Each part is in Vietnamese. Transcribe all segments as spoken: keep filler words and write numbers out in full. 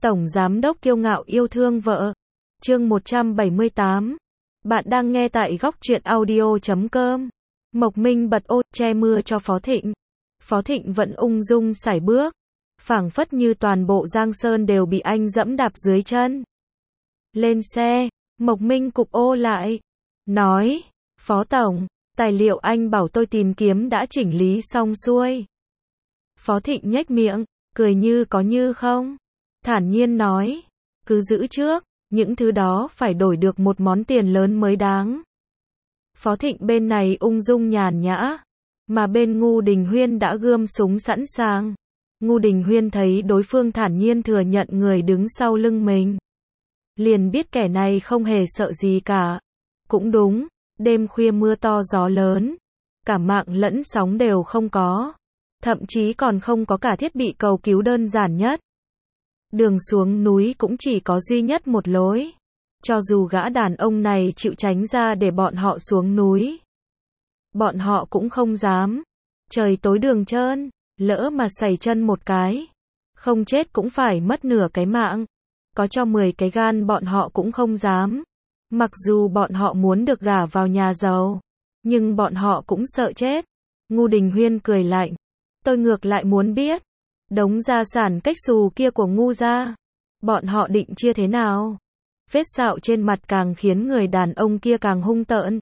Tổng giám đốc kiêu ngạo yêu thương vợ. Chương một trăm bảy mươi tám. Bạn đang nghe tại góc truyện audio chấm com. Mộc Minh bật ô che mưa cho Phó Thịnh. Phó Thịnh vẫn ung dung sải bước, phảng phất như toàn bộ Giang Sơn đều bị anh dẫm đạp dưới chân. Lên xe, Mộc Minh cụp ô lại, nói, Phó Tổng, tài liệu anh bảo tôi tìm kiếm đã chỉnh lý xong xuôi. Phó Thịnh nhếch miệng, cười như có như không, thản nhiên nói, cứ giữ trước, những thứ đó phải đổi được một món tiền lớn mới đáng. Phó Thịnh bên này ung dung nhàn nhã, mà bên Ngô Đình Huyên đã gươm súng sẵn sàng. Ngô Đình Huyên thấy đối phương thản nhiên thừa nhận người đứng sau lưng mình, liền biết kẻ này không hề sợ gì cả. Cũng đúng, đêm khuya mưa to gió lớn, cả mạng lẫn sóng đều không có, thậm chí còn không có cả thiết bị cầu cứu đơn giản nhất. Đường xuống núi cũng chỉ có duy nhất một lối. Cho dù gã đàn ông này chịu tránh ra để bọn họ xuống núi, bọn họ cũng không dám. Trời tối đường trơn, lỡ mà sẩy chân một cái, không chết cũng phải mất nửa cái mạng. Có cho mười cái gan bọn họ cũng không dám. Mặc dù bọn họ muốn được gả vào nhà giàu, nhưng bọn họ cũng sợ chết. Ngô Đình Huyên cười lạnh, tôi ngược lại muốn biết, đống gia sản cách xù kia của Ngô gia, bọn họ định chia thế nào? Vết sẹo trên mặt càng khiến người đàn ông kia càng hung tợn.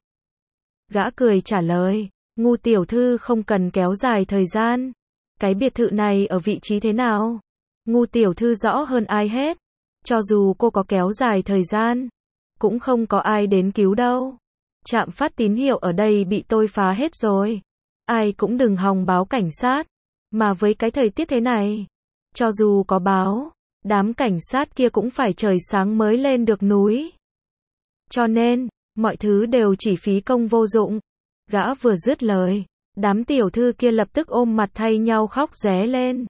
Gã cười trả lời, Ngô tiểu thư không cần kéo dài thời gian. Cái biệt thự này ở vị trí thế nào? Ngô tiểu thư rõ hơn ai hết. Cho dù cô có kéo dài thời gian, cũng không có ai đến cứu đâu. Trạm phát tín hiệu ở đây bị tôi phá hết rồi. Ai cũng đừng hòng báo cảnh sát. Mà với cái thời tiết thế này, cho dù có báo, đám cảnh sát kia cũng phải trời sáng mới lên được núi. Cho nên, mọi thứ đều chỉ phí công vô dụng. Gã vừa dứt lời, đám tiểu thư kia lập tức ôm mặt thay nhau khóc ré lên.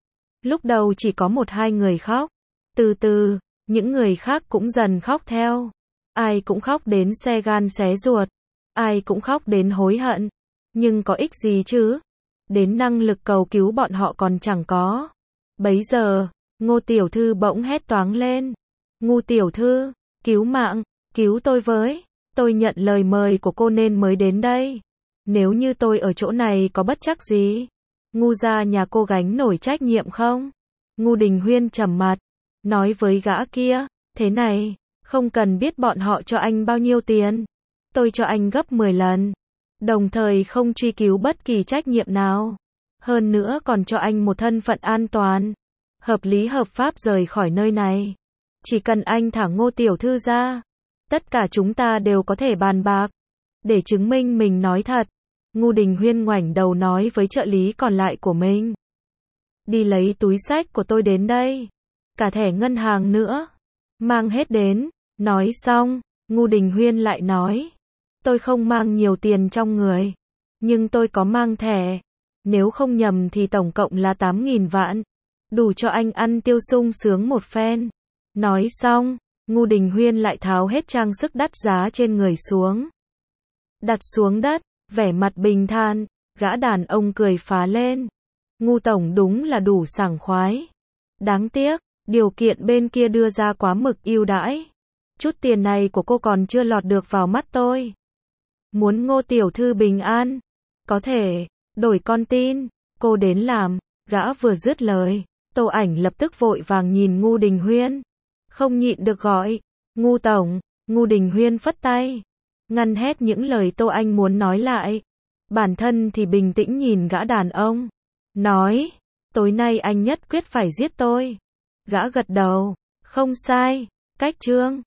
Lúc đầu chỉ có một hai người khóc, từ từ, những người khác cũng dần khóc theo. Ai cũng khóc đến xe gan xé ruột, ai cũng khóc đến hối hận. Nhưng có ích gì chứ? Đến năng lực cầu cứu bọn họ còn chẳng có. Bấy giờ, Ngô tiểu thư bỗng hét toáng lên. Ngô tiểu thư, cứu mạng, cứu tôi với. Tôi nhận lời mời của cô nên mới đến đây. Nếu như tôi ở chỗ này có bất trắc gì, Ngô gia nhà cô gánh nổi trách nhiệm không? Ngô Đình Huyên trầm mặt, nói với gã kia, thế này, không cần biết bọn họ cho anh bao nhiêu tiền. Tôi cho anh gấp mười lần. Đồng thời không truy cứu bất kỳ trách nhiệm nào. Hơn nữa còn cho anh một thân phận an toàn, hợp lý hợp pháp rời khỏi nơi này. Chỉ cần anh thả Ngô tiểu thư ra, tất cả chúng ta đều có thể bàn bạc, để chứng minh mình nói thật. Ngô Đình Huyên ngoảnh đầu nói với trợ lý còn lại của mình, đi lấy túi xách của tôi đến đây. Cả thẻ ngân hàng nữa, mang hết đến. Nói xong, Ngô Đình Huyên lại nói, tôi không mang nhiều tiền trong người, nhưng tôi có mang thẻ. Nếu không nhầm thì tổng cộng là tám nghìn vạn. Đủ cho anh ăn tiêu sung sướng một phen. Nói xong, Ngô Đình Huyên lại tháo hết trang sức đắt giá trên người xuống, đặt xuống đất, vẻ mặt bình thản. Gã đàn ông cười phá lên. Ngô tổng đúng là đủ sảng khoái. Đáng tiếc, điều kiện bên kia đưa ra quá mực ưu đãi. Chút tiền này của cô còn chưa lọt được vào mắt tôi. Muốn Ngô tiểu thư bình an, có thể đổi con tin, cô đến làm. Gã vừa dứt lời, Tô Ảnh lập tức vội vàng nhìn Ngô Đình Huyên, không nhịn được gọi, Ngô tổng. Ngô Đình Huyên phất tay, ngăn hết những lời Tô Anh muốn nói lại. Bản thân thì bình tĩnh nhìn gã đàn ông, nói, tối nay anh nhất quyết phải giết tôi. Gã gật đầu, không sai, cách chương.